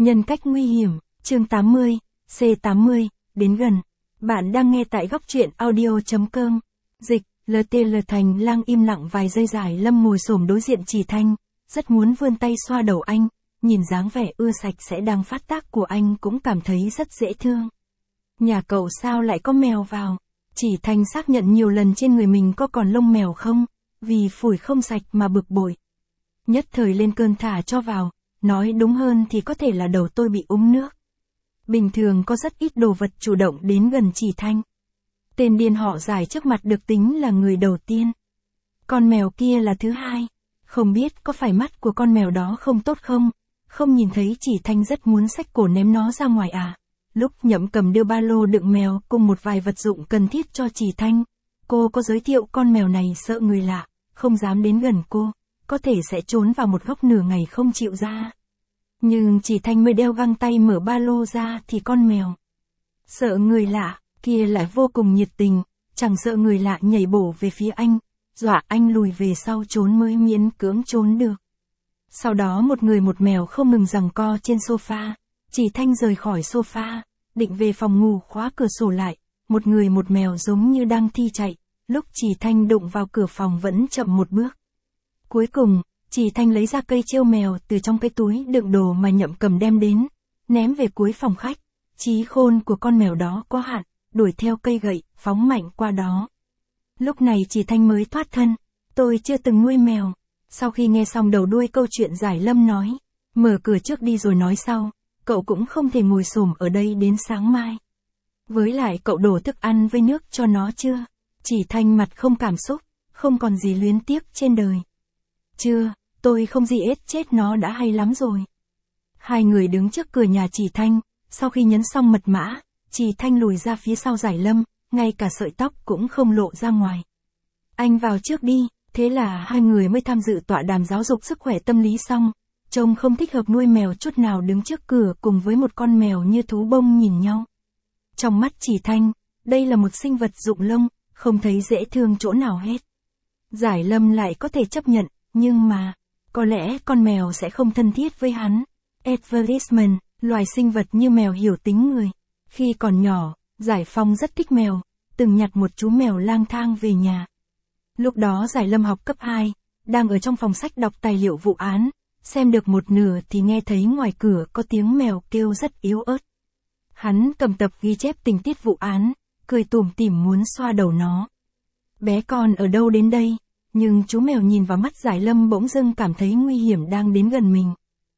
Nhân cách nguy hiểm, chương 80, C80, đến gần. Bạn đang nghe tại góc truyện audio.com. Dịch, LTL Thành Lang im lặng vài giây dài. Lâm ngồi xổm đối diện Chỉ Thanh, rất muốn vươn tay xoa đầu anh, nhìn dáng vẻ ưa sạch sẽ đang phát tác của anh cũng cảm thấy rất dễ thương. Nhà cậu sao lại có mèo vào? Chỉ Thanh xác nhận nhiều lần trên người mình có còn lông mèo không, vì phủi không sạch mà bực bội. Nhất thời lên cơn thả cho vào, nói đúng hơn thì có thể là đầu tôi bị úng nước. Bình thường có rất ít đồ vật chủ động đến gần Chỉ Thanh. Tên điên họ Giải trước mặt được tính là người đầu tiên. Con mèo kia là thứ hai. Không biết có phải mắt của con mèo đó không tốt không? Không nhìn thấy Chỉ Thanh rất muốn xách cổ ném nó ra ngoài à? Lúc Nhậm Cầm đưa ba lô đựng mèo cùng một vài vật dụng cần thiết cho Chỉ Thanh, cô có giới thiệu con mèo này sợ người lạ, không dám đến gần cô, có thể sẽ trốn vào một góc nửa ngày không chịu ra. Nhưng Chỉ Thanh mới đeo găng tay mở ba lô ra thì con mèo sợ người lạ kia lại vô cùng nhiệt tình, chẳng sợ người lạ nhảy bổ về phía anh, dọa anh lùi về sau trốn mới miễn cưỡng trốn được. Sau đó một người một mèo không ngừng giằng co trên sofa. Chỉ Thanh rời khỏi sofa, định về phòng ngủ khóa cửa sổ lại, một người một mèo giống như đang thi chạy, lúc Chỉ Thanh đụng vào cửa phòng vẫn chậm một bước. Cuối cùng, Chỉ Thanh lấy ra cây trêu mèo từ trong cái túi đựng đồ mà Nhậm Cầm đem đến, ném về cuối phòng khách. Trí khôn của con mèo đó có hạn, đuổi theo cây gậy, phóng mạnh qua đó. Lúc này Chỉ Thanh mới thoát thân, tôi chưa từng nuôi mèo. Sau khi nghe xong đầu đuôi câu chuyện Giải Lâm nói, mở cửa trước đi rồi nói sau, cậu cũng không thể ngồi xổm ở đây đến sáng mai. Với lại cậu đổ thức ăn với nước cho nó chưa? Chỉ Thanh mặt không cảm xúc, không còn gì luyến tiếc trên đời. Chưa, tôi không gì ết chết nó đã hay lắm rồi. Hai người đứng trước cửa nhà Chỉ Thanh, sau khi nhấn xong mật mã, Chỉ Thanh lùi ra phía sau Giải Lâm, ngay cả sợi tóc cũng không lộ ra ngoài. Anh vào trước đi, thế là hai người mới tham dự tọa đàm giáo dục sức khỏe tâm lý xong. Trông không thích hợp nuôi mèo chút nào đứng trước cửa cùng với một con mèo như thú bông nhìn nhau. Trong mắt Chỉ Thanh, đây là một sinh vật rụng lông, không thấy dễ thương chỗ nào hết. Giải Lâm lại có thể chấp nhận, nhưng mà, có lẽ con mèo sẽ không thân thiết với hắn. Advertisement, loài sinh vật như mèo hiểu tính người. Khi còn nhỏ, Giải Phong rất thích mèo, từng nhặt một chú mèo lang thang về nhà. Lúc đó Giải Lâm học cấp 2, đang ở trong phòng sách đọc tài liệu vụ án. Xem được một nửa thì nghe thấy ngoài cửa có tiếng mèo kêu rất yếu ớt. Hắn cầm tập ghi chép tình tiết vụ án, cười tủm tỉm muốn xoa đầu nó. Bé con ở đâu đến đây? Nhưng chú mèo nhìn vào mắt Giải Lâm bỗng dưng cảm thấy nguy hiểm đang đến gần mình.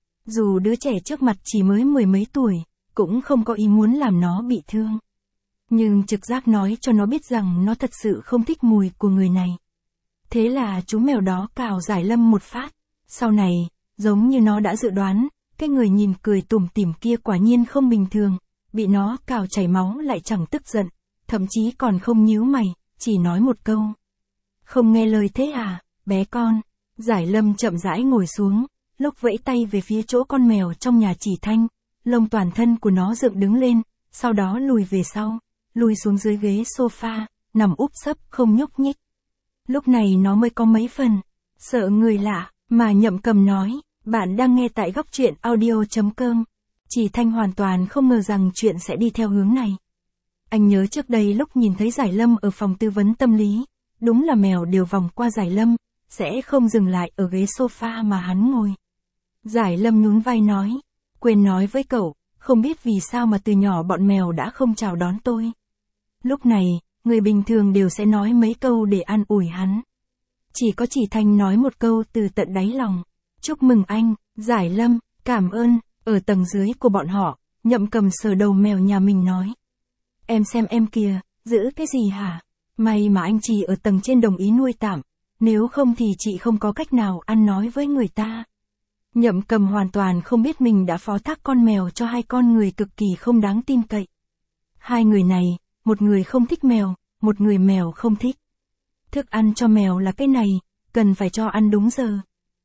Dù đứa trẻ trước mặt chỉ mới mười mấy tuổi, cũng không có ý muốn làm nó bị thương. Nhưng trực giác nói cho nó biết rằng nó thật sự không thích mùi của người này. Thế là chú mèo đó cào Giải Lâm một phát. Sau này, giống như nó đã dự đoán, cái người nhìn cười tủm tỉm kia quả nhiên không bình thường, bị nó cào chảy máu lại chẳng tức giận, thậm chí còn không nhíu mày, chỉ nói một câu. Không nghe lời thế à, bé con. Giải Lâm chậm rãi ngồi xuống, lúc vẫy tay về phía chỗ con mèo trong nhà Chỉ Thanh, lông toàn thân của nó dựng đứng lên, sau đó lùi về sau, lùi xuống dưới ghế sofa, nằm úp sấp không nhúc nhích. Lúc này nó mới có mấy phần sợ người lạ, mà Nhậm Cầm nói. Bạn đang nghe tại góc truyện audio.com. Chỉ Thanh hoàn toàn không ngờ rằng chuyện sẽ đi theo hướng này. Anh nhớ trước đây lúc nhìn thấy Giải Lâm ở phòng tư vấn tâm lý, đúng là mèo đều vòng qua Giải Lâm, sẽ không dừng lại ở ghế sofa mà hắn ngồi. Giải Lâm nhún vai nói, quên nói với cậu, không biết vì sao mà từ nhỏ bọn mèo đã không chào đón tôi. Lúc này, người bình thường đều sẽ nói mấy câu để an ủi hắn. Chỉ có Chỉ Thanh nói một câu từ tận đáy lòng. Chúc mừng anh, Giải Lâm, cảm ơn. Ở tầng dưới của bọn họ, Nhậm Cầm sờ đầu mèo nhà mình nói. Em xem em kìa, giữ cái gì hả? May mà anh chị ở tầng trên đồng ý nuôi tạm, nếu không thì chị không có cách nào ăn nói với người ta. Nhậm Cầm hoàn toàn không biết mình đã phó thác con mèo cho hai con người cực kỳ không đáng tin cậy. Hai người này, một người không thích mèo, một người mèo không thích. Thức ăn cho mèo là cái này, cần phải cho ăn đúng giờ.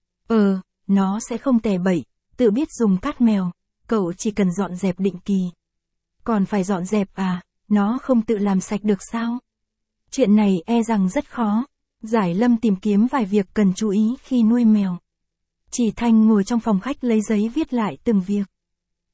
Nó sẽ không tè bậy, tự biết dùng cát mèo, cậu chỉ cần dọn dẹp định kỳ. Còn phải dọn dẹp à, nó không tự làm sạch được sao? Chuyện này e rằng rất khó. Giải Lâm tìm kiếm vài việc cần chú ý khi nuôi mèo. Chỉ Thanh ngồi trong phòng khách lấy giấy viết lại từng việc.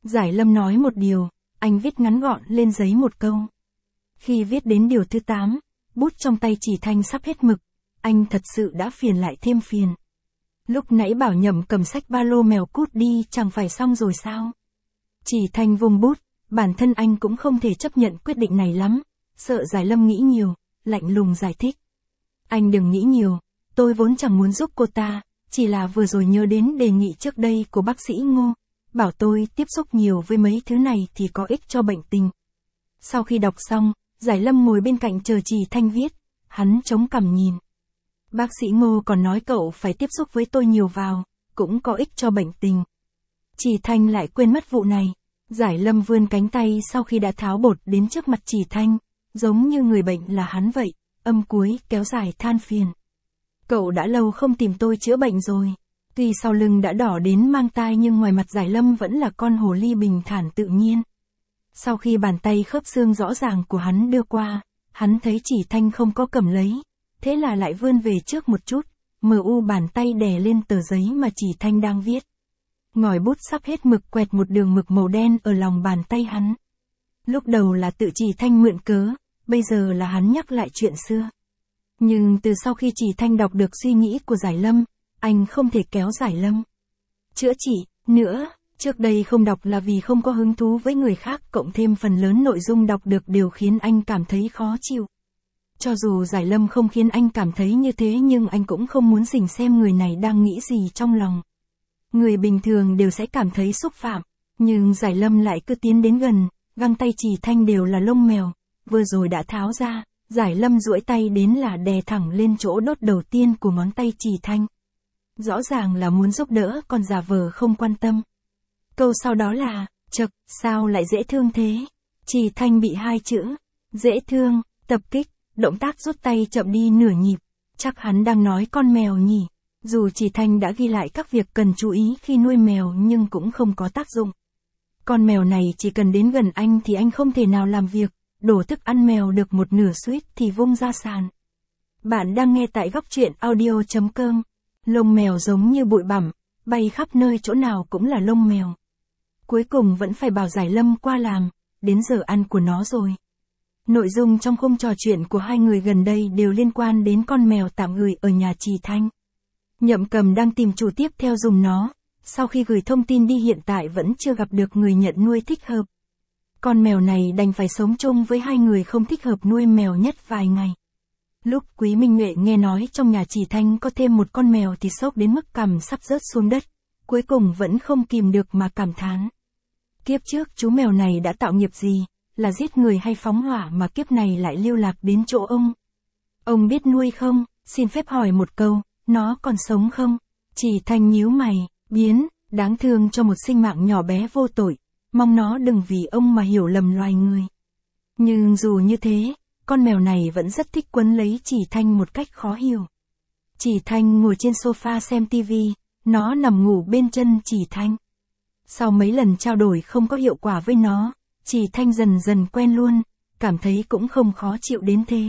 Giải Lâm nói một điều, anh viết ngắn gọn lên giấy một câu. Khi viết đến điều thứ 8, bút trong tay Chỉ Thanh sắp hết mực, anh thật sự đã phiền lại thêm phiền. Lúc nãy bảo Nhậm cầm sách ba lô mèo cút đi chẳng phải xong rồi sao? Chỉ Thanh vung bút, bản thân anh cũng không thể chấp nhận quyết định này lắm, sợ Giải Lâm nghĩ nhiều, lạnh lùng giải thích. Anh đừng nghĩ nhiều, tôi vốn chẳng muốn giúp cô ta, chỉ là vừa rồi nhớ đến đề nghị trước đây của bác sĩ Ngô, bảo tôi tiếp xúc nhiều với mấy thứ này thì có ích cho bệnh tình. Sau khi đọc xong, Giải Lâm ngồi bên cạnh chờ Chỉ Thanh viết, hắn chống cằm nhìn. Bác sĩ Ngô còn nói cậu phải tiếp xúc với tôi nhiều vào, cũng có ích cho bệnh tình. Chỉ Thanh lại quên mất vụ này. Giải Lâm vươn cánh tay sau khi đã tháo bột đến trước mặt Chỉ Thanh, giống như người bệnh là hắn vậy, âm cuối kéo dài than phiền. Cậu đã lâu không tìm tôi chữa bệnh rồi. Tuy sau lưng đã đỏ đến mang tai nhưng ngoài mặt Giải Lâm vẫn là con hồ ly bình thản tự nhiên. Sau khi bàn tay khớp xương rõ ràng của hắn đưa qua, hắn thấy Chỉ Thanh không có cầm lấy, thế là lại vươn về trước một chút, bàn tay đè lên tờ giấy mà Chỉ Thanh đang viết. Ngòi bút sắp hết mực quẹt một đường mực màu đen ở lòng bàn tay hắn. Lúc đầu là tự Chỉ Thanh mượn cớ, bây giờ là hắn nhắc lại chuyện xưa. Nhưng từ sau khi Chỉ Thanh đọc được suy nghĩ của Giải Lâm, anh không thể kéo Giải Lâm chữa trị nữa. Trước đây không đọc là vì không có hứng thú với người khác, cộng thêm phần lớn nội dung đọc được đều khiến anh cảm thấy khó chịu. Cho dù Giải Lâm không khiến anh cảm thấy như thế nhưng anh cũng không muốn rình xem người này đang nghĩ gì trong lòng. Người bình thường đều sẽ cảm thấy xúc phạm, nhưng Giải Lâm lại cứ tiến đến gần, găng tay Chỉ Thanh đều là lông mèo, vừa rồi đã tháo ra, Giải Lâm duỗi tay đến là đè thẳng lên chỗ đốt đầu tiên của ngón tay Chỉ Thanh. Rõ ràng là muốn giúp đỡ còn giả vờ không quan tâm. Câu sau đó là, chậc, sao lại dễ thương thế? Chỉ Thanh bị 2 chữ, dễ thương, tập kích, động tác rút tay chậm đi nửa nhịp, chắc hắn đang nói con mèo nhỉ. Dù Chỉ Thanh đã ghi lại các việc cần chú ý khi nuôi mèo nhưng cũng không có tác dụng. Con mèo này chỉ cần đến gần anh thì anh không thể nào làm việc, đổ thức ăn mèo được một nửa suýt thì vung ra sàn. Bạn đang nghe tại góc truyện audio.com. Lông mèo giống như bụi bặm, bay khắp nơi chỗ nào cũng là lông mèo. Cuối cùng vẫn phải bảo Giải Lâm qua làm, đến giờ ăn của nó rồi. Nội dung trong khung trò chuyện của hai người gần đây đều liên quan đến con mèo tạm gửi ở nhà Chỉ Thanh. Nhậm Cầm đang tìm chủ tiếp theo dùng nó, sau khi gửi thông tin đi hiện tại vẫn chưa gặp được người nhận nuôi thích hợp. Con mèo này đành phải sống chung với hai người không thích hợp nuôi mèo nhất vài ngày. Lúc Quý Minh Nhuệ nghe nói trong nhà Chỉ Thanh có thêm một con mèo thì sốc đến mức cằm sắp rớt xuống đất, cuối cùng vẫn không kìm được mà cảm thán. Kiếp trước chú mèo này đã tạo nghiệp gì, là giết người hay phóng hỏa mà kiếp này lại lưu lạc đến chỗ ông. Ông biết nuôi không, xin phép hỏi một câu, nó còn sống không? Chỉ Thanh nhíu mày, biến, đáng thương cho một sinh mạng nhỏ bé vô tội, mong nó đừng vì ông mà hiểu lầm loài người. Nhưng dù như thế, con mèo này vẫn rất thích quấn lấy Chỉ Thanh một cách khó hiểu. Chỉ Thanh ngồi trên sofa xem tivi, nó nằm ngủ bên chân Chỉ Thanh. Sau mấy lần trao đổi không có hiệu quả với nó, Chỉ Thanh dần dần quen luôn, cảm thấy cũng không khó chịu đến thế.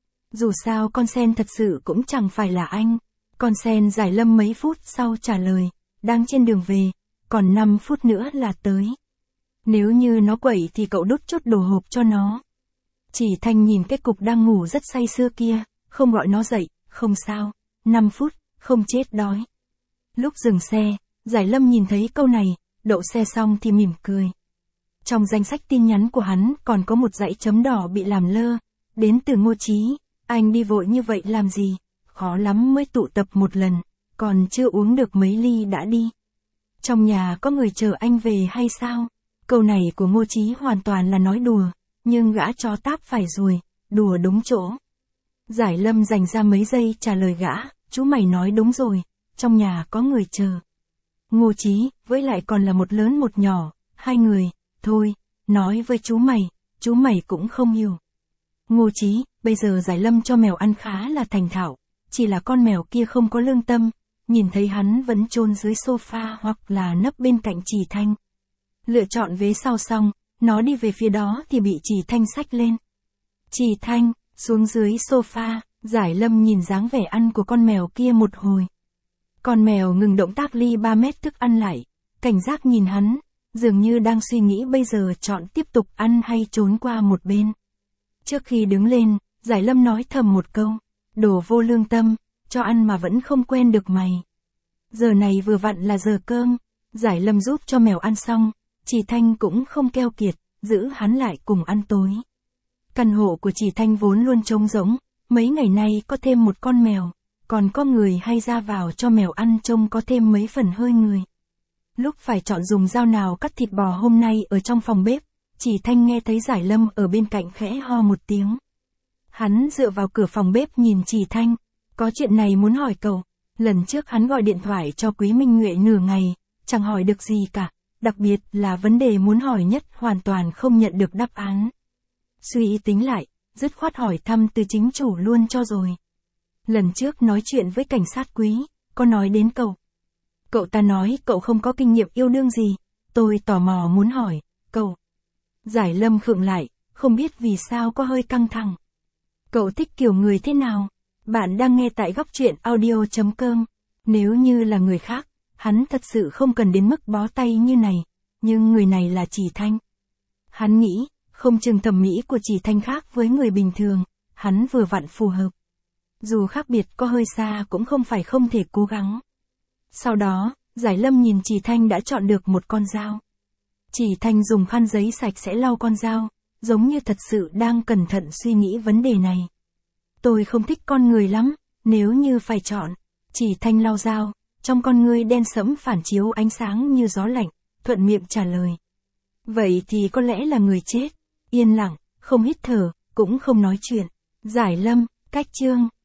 Dù sao con sen thật sự cũng chẳng phải là anh. Con sen Giải Lâm mấy phút sau trả lời, đang trên đường về, còn 5 phút nữa là tới. Nếu như nó quậy thì cậu đút chút đồ hộp cho nó. Chỉ Thanh nhìn cái cục đang ngủ rất say sưa kia, không gọi nó dậy, không sao, 5 phút, không chết đói. Lúc dừng xe, Giải Lâm nhìn thấy câu này, đậu xe xong thì mỉm cười. Trong danh sách tin nhắn của hắn còn có một dãy chấm đỏ bị làm lơ, đến từ Ngô Chí, anh đi vội như vậy làm gì, khó lắm mới tụ tập một lần, còn chưa uống được mấy ly đã đi. Trong nhà có người chờ anh về hay sao? Câu này của Ngô Chí hoàn toàn là nói đùa, nhưng gã chó táp phải rồi, đùa đúng chỗ. Giải Lâm dành ra mấy giây trả lời gã, chú mày nói đúng rồi, trong nhà có người chờ. Ngô Chí, với lại còn là một lớn một nhỏ, 2 người, thôi, nói với chú mày cũng không hiểu. Ngô Chí, bây giờ Giải Lâm cho mèo ăn khá là thành thạo, chỉ là con mèo kia không có lương tâm, nhìn thấy hắn vẫn chôn dưới sofa hoặc là nấp bên cạnh Chỉ Thanh. Lựa chọn vế sau xong, nó đi về phía đó thì bị Chỉ Thanh xách lên. Chỉ Thanh, xuống dưới sofa, Giải Lâm nhìn dáng vẻ ăn của con mèo kia một hồi. Con mèo ngừng động tác ly 3 mét thức ăn lại, cảnh giác nhìn hắn, dường như đang suy nghĩ bây giờ chọn tiếp tục ăn hay trốn qua một bên. Trước khi đứng lên, Giải Lâm nói thầm một câu, đồ vô lương tâm, cho ăn mà vẫn không quen được mày. Giờ này vừa vặn là giờ cơm, Giải Lâm giúp cho mèo ăn xong, Chỉ Thanh cũng không keo kiệt, giữ hắn lại cùng ăn tối. Căn hộ của Chỉ Thanh vốn luôn trống rỗng, mấy ngày nay có thêm một con mèo, còn có người hay ra vào cho mèo ăn trông có thêm mấy phần hơi người. Lúc phải chọn dùng dao nào cắt thịt bò hôm nay ở trong phòng bếp, Chỉ Thanh nghe thấy Giải Lâm ở bên cạnh khẽ ho một tiếng. Hắn dựa vào cửa phòng bếp nhìn Chỉ Thanh, có chuyện này muốn hỏi cậu. Lần trước hắn gọi điện thoại cho Quý Minh Nhuệ nửa ngày, chẳng hỏi được gì cả, đặc biệt là vấn đề muốn hỏi nhất hoàn toàn không nhận được đáp án. Suy tính lại, dứt khoát hỏi thăm từ chính chủ luôn cho rồi. Lần trước nói chuyện với cảnh sát Quý, có nói đến cậu. Cậu ta nói cậu không có kinh nghiệm yêu đương gì, tôi tò mò muốn hỏi, cậu. Giải Lâm khựng lại, không biết vì sao có hơi căng thẳng. Cậu thích kiểu người thế nào? Bạn đang nghe tại góc truyện audio.com. Nếu như là người khác, hắn thật sự không cần đến mức bó tay như này, nhưng người này là Chỉ Thanh. Hắn nghĩ, không chừng thẩm mỹ của Chỉ Thanh khác với người bình thường, hắn vừa vặn phù hợp. Dù khác biệt có hơi xa cũng không phải không thể cố gắng. Sau đó, Giải Lâm nhìn Chỉ Thanh đã chọn được một con dao. Chỉ Thanh dùng khăn giấy sạch sẽ lau con dao, giống như thật sự đang cẩn thận suy nghĩ vấn đề này. Tôi không thích con người lắm, nếu như phải chọn. Chỉ Thanh lau dao, trong con ngươi đen sẫm phản chiếu ánh sáng như gió lạnh, thuận miệng trả lời. Vậy thì có lẽ là người chết. Yên lặng, không hít thở, cũng không nói chuyện. Giải Lâm, cách chương.